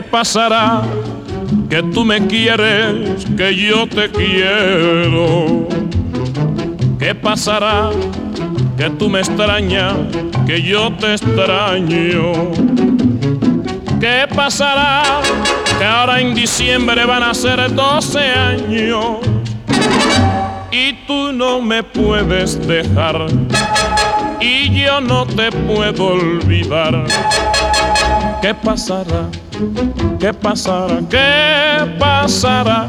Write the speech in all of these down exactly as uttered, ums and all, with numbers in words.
pasará? Que tú me quieres, que yo te quiero. ¿Qué pasará? Que tú me extrañas, que yo te extraño. ¿Qué pasará? Que ahora en diciembre van a ser doce años y tú no me puedes dejar y yo no te puedo olvidar. ¿Qué pasará? ¿Qué pasará? ¿Qué pasará?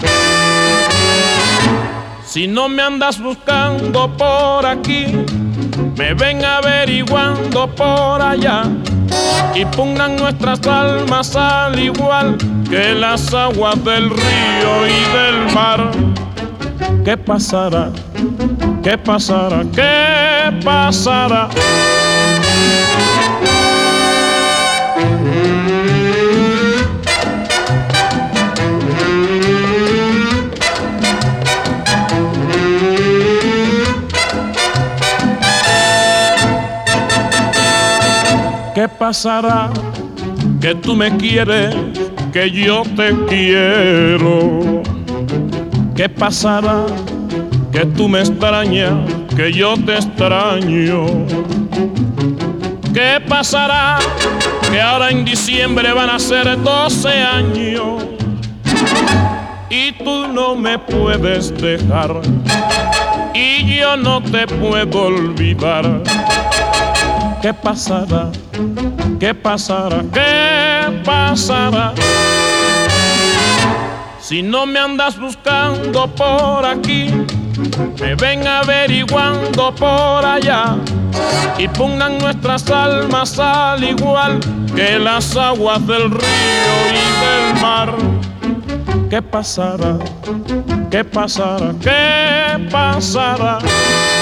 Si no me andas buscando por aquí, me ven averiguando por allá y pongan nuestras almas al igual que las aguas del río y del mar. ¿Qué pasará? ¿Qué pasará? ¿Qué pasará? ¿Qué pasará? Que tú me quieres, que yo te quiero. ¿Qué pasará? Que tú me extrañas, que yo te extraño. ¿Qué pasará? Que ahora en diciembre van a ser doce años y tú no me puedes dejar y yo no te puedo olvidar. ¿Qué pasará? ¿Qué pasará? ¿Qué pasará? Si no me andas buscando por aquí, me ven averiguando por allá y pongan nuestras almas al igual que las aguas del río y del mar. ¿Qué pasará? ¿Qué pasará? ¿Qué pasará?